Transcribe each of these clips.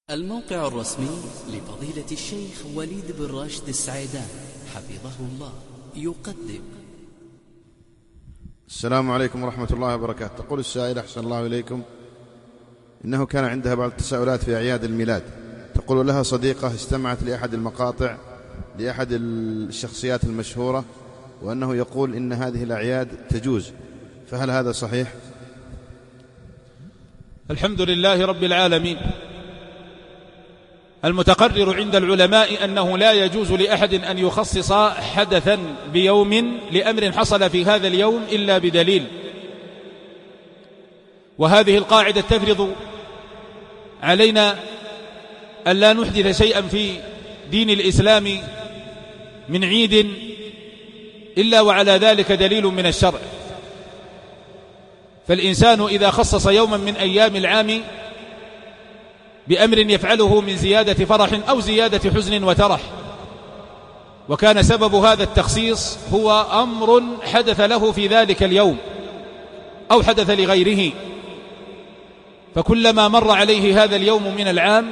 الموقع الرسمي لفضيلة الشيخ وليد بن راشد السعيدان حفظه الله يقدم. السلام عليكم ورحمة الله وبركاته. تقول السائل أحسن الله إليكم، إنه كان عندها بعض التساؤلات في أعياد الميلاد. تقول لها صديقة استمعت لأحد المقاطع لأحد الشخصيات المشهورة وأنه يقول إن هذه الأعياد تجوز، فهل هذا صحيح؟ الحمد لله رب العالمين. المتقرر عند العلماء أنه لا يجوز لأحد أن يخصص حدثا بيوم لأمر حصل في هذا اليوم إلا بدليل، وهذه القاعدة تفرض علينا أن لا نحدث شيئا في دين الإسلام من عيد إلا وعلى ذلك دليل من الشرع. فالإنسان إذا خصص يوما من أيام العام بأمر يفعله من زيادة فرح أو زيادة حزن وترح، وكان سبب هذا التخصيص هو أمر حدث له في ذلك اليوم أو حدث لغيره، فكلما مر عليه هذا اليوم من العام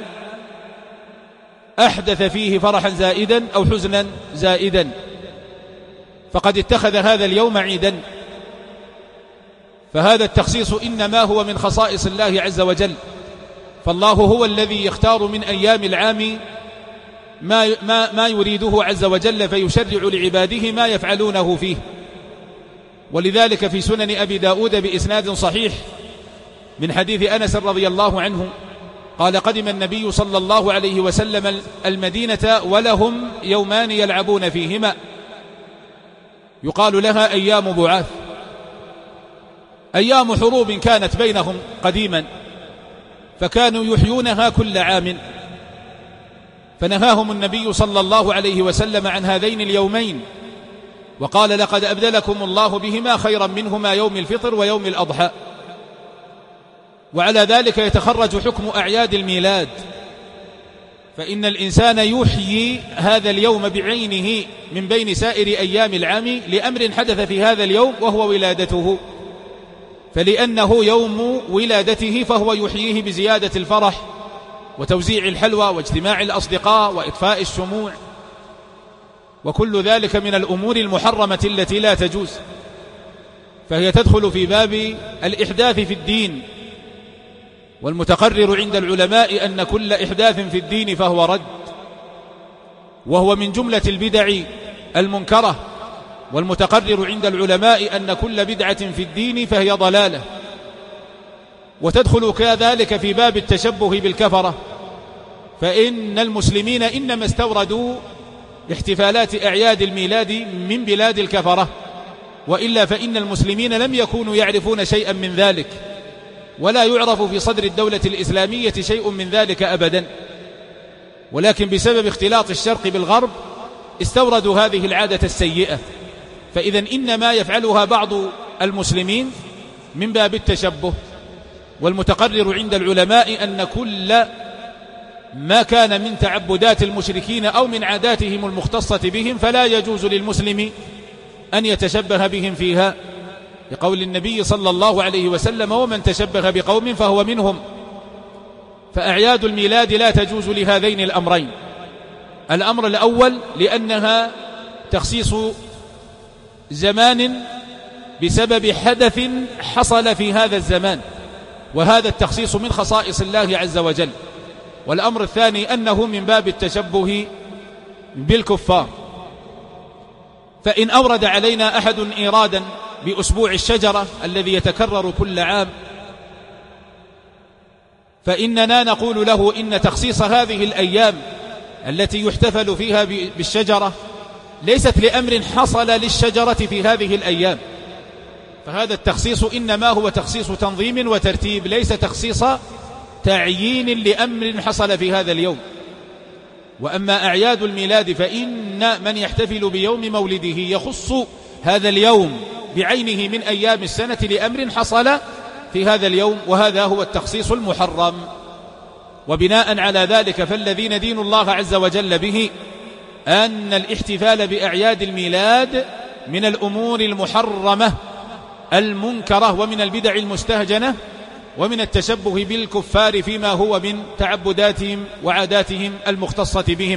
أحدث فيه فرحا زائدا أو حزنا زائدا، فقد اتخذ هذا اليوم عيدا. فهذا التخصيص إنما هو من خصائص الله عز وجل، فالله هو الذي يختار من أيام العام ما يريده عز وجل، فيشرع لعباده ما يفعلونه فيه. ولذلك في سنن أبي داود بإسناد صحيح من حديث أنس رضي الله عنه قال: قدم النبي صلى الله عليه وسلم المدينة ولهم يومان يلعبون فيهما يقال لها أيام بعاث، أيام حروب كانت بينهم قديما، فكانوا يحيونها كل عام، فنهاهم النبي صلى الله عليه وسلم عن هذين اليومين وقال: لقد أبدلكم الله بهما خيرا منهما يوم الفطر ويوم الأضحى. وعلى ذلك يتخرج حكم أعياد الميلاد، فإن الإنسان يحيي هذا اليوم بعينه من بين سائر أيام العام لأمر حدث في هذا اليوم وهو ولادته، فلأنه يوم ولادته فهو يحييه بزيادة الفرح وتوزيع الحلوى واجتماع الأصدقاء وإطفاء الشموع، وكل ذلك من الأمور المحرمة التي لا تجوز، فهي تدخل في باب الإحداث في الدين. والمتقرر عند العلماء أن كل إحداث في الدين فهو رد، وهو من جملة البدع المنكرة. والمتقرر عند العلماء أن كل بدعة في الدين فهي ضلالة، وتدخل كذلك في باب التشبه بالكفرة، فإن المسلمين إنما استوردوا احتفالات أعياد الميلاد من بلاد الكفرة، وإلا فإن المسلمين لم يكونوا يعرفون شيئا من ذلك، ولا يعرف في صدر الدولة الإسلامية شيء من ذلك أبدا، ولكن بسبب اختلاط الشرق بالغرب استوردوا هذه العادة السيئة. فإذا إنما يفعلها بعض المسلمين من باب التشبه. والمتقرر عند العلماء أن كل ما كان من تعبدات المشركين أو من عاداتهم المختصة بهم فلا يجوز للمسلم أن يتشبه بهم فيها، لقول النبي صلى الله عليه وسلم: ومن تشبه بقوم فهو منهم. فأعياد الميلاد لا تجوز لهذين الأمرين: الأمر الأول لأنها تخصيص زمان بسبب حدث حصل في هذا الزمان، وهذا التخصيص من خصائص الله عز وجل. والأمر الثاني أنه من باب التشبه بالكفار. فإن أورد علينا أحد إيرادا بأسبوع الشجرة الذي يتكرر كل عام، فإننا نقول له إن تخصيص هذه الأيام التي يحتفل فيها بالشجرة ليست لأمر حصل للشجرة في هذه الأيام، فهذا التخصيص إنما هو تخصيص تنظيم وترتيب، ليس تخصيص تعيين لأمر حصل في هذا اليوم. وأما أعياد الميلاد فإن من يحتفل بيوم مولده يخص هذا اليوم بعينه من أيام السنة لأمر حصل في هذا اليوم، وهذا هو التخصيص المحرم. وبناء على ذلك فالذين دين الله عز وجل به أن الاحتفال بأعياد الميلاد من الأمور المحرمة المنكرة ومن البدع المستهجنة، ومن التشبه بالكفار فيما هو من تعبداتهم وعاداتهم المختصة بهم.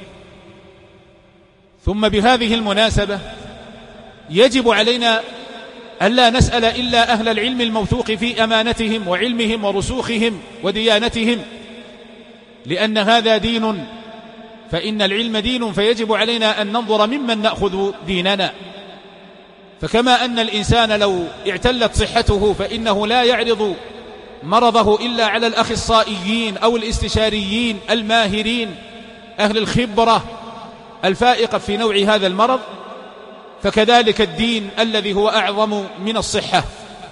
ثم بهذه المناسبة يجب علينا ألا نسأل إلا أهل العلم الموثوق في أمانتهم وعلمهم ورسوخهم وديانتهم، لأن هذا دين، فإن العلم دين، فيجب علينا أن ننظر ممن نأخذ ديننا. فكما أن الإنسان لو اعتلت صحته فإنه لا يعرض مرضه إلا على الأخصائيين أو الاستشاريين الماهرين أهل الخبرة الفائقة في نوع هذا المرض، فكذلك الدين الذي هو أعظم من الصحة.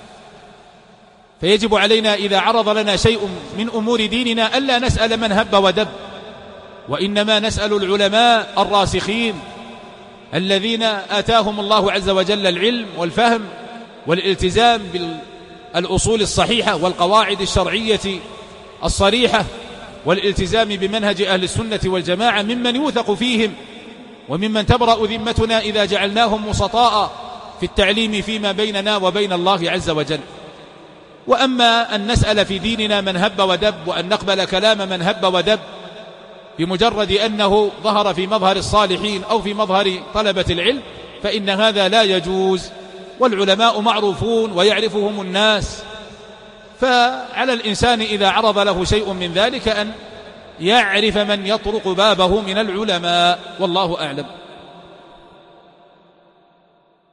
فيجب علينا إذا عرض لنا شيء من أمور ديننا ألا نسأل من هب ودب، وإنما نسأل العلماء الراسخين الذين آتاهم الله عز وجل العلم والفهم والالتزام بالأصول الصحيحة والقواعد الشرعية الصريحة والالتزام بمنهج أهل السنة والجماعة، ممن يوثق فيهم وممن تبرأ ذمتنا إذا جعلناهم وسطاء في التعليم فيما بيننا وبين الله عز وجل. وأما أن نسأل في ديننا من هب ودب، وأن نقبل كلام من هب ودب بمجرد أنه ظهر في مظهر الصالحين أو في مظهر طلبة العلم، فإن هذا لا يجوز، والعلماء معروفون ويعرفهم الناس. فعلى الإنسان إذا عرض له شيء من ذلك أن يعرف من يطرق بابه من العلماء، والله أعلم.